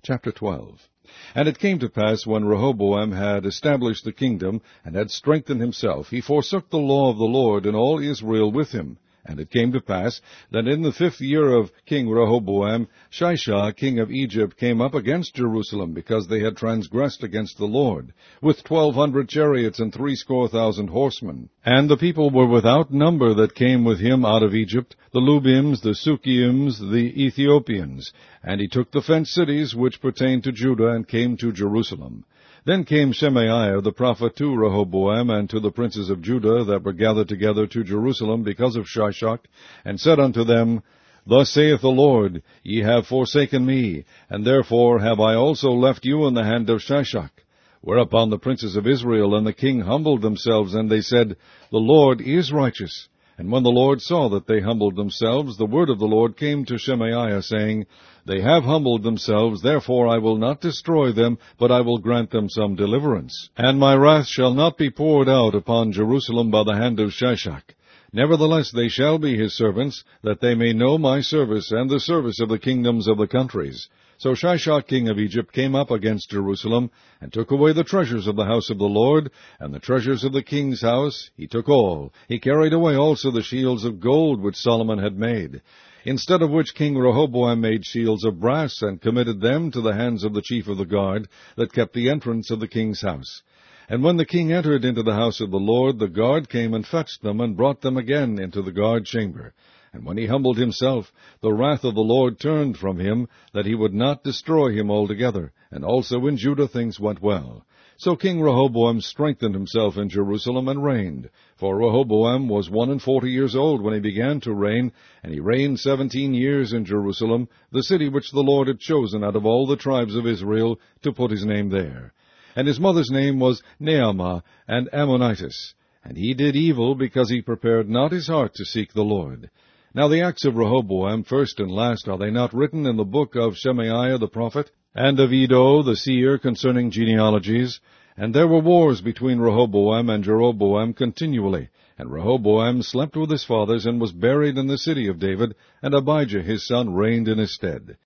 Chapter 12. And it came to pass, when Rehoboam had established the kingdom, and had strengthened himself, he forsook the law of the Lord, and all Israel with him. And it came to pass, that in the 5th year of King Rehoboam, Shishak king of Egypt came up against Jerusalem, because they had transgressed against the Lord, with 1,200 chariots and 70,000 horsemen. And the people were without number that came with him out of Egypt, the Lubims, the Sukkiims, the Ethiopians. And he took the fenced cities which pertained to Judah, and came to Jerusalem. Then came Shemaiah the prophet to Rehoboam, and to the princes of Judah that were gathered together to Jerusalem because of Shishak, and said unto them, Thus saith the Lord, Ye have forsaken me, and therefore have I also left you in the hand of Shishak. Whereupon the princes of Israel and the king humbled themselves, and they said, The Lord is righteous. And when the Lord saw that they humbled themselves, the word of the Lord came to Shemaiah, saying, They have humbled themselves, therefore I will not destroy them, but I will grant them some deliverance. And my wrath shall not be poured out upon Jerusalem by the hand of Shishak. Nevertheless they shall be his servants, that they may know my service, and the service of the kingdoms of the countries. So Shishak king of Egypt came up against Jerusalem, and took away the treasures of the house of the Lord, and the treasures of the king's house. He took all. He carried away also the shields of gold which Solomon had made. Instead of which King Rehoboam made shields of brass, and committed them to the hands of the chief of the guard, that kept the entrance of the king's house. And when the king entered into the house of the Lord, the guard came and fetched them, and brought them again into the guard chamber. And when he humbled himself, the wrath of the Lord turned from him, that he would not destroy him altogether. And also in Judah things went well. So King Rehoboam strengthened himself in Jerusalem, and reigned. For Rehoboam was 41 years old when he began to reign, and he reigned 17 years in Jerusalem, the city which the Lord had chosen out of all the tribes of Israel, to put his name there. And his mother's name was Naamah, an Ammonitess. And he did evil, because he prepared not his heart to seek the Lord. Now the acts of Rehoboam, first and last, are they not written in the book of Shemaiah the prophet, and of Iddo the seer concerning genealogies? And there were wars between Rehoboam and Jeroboam continually. And Rehoboam slept with his fathers, and was buried in the city of David, and Abijah his son reigned in his stead.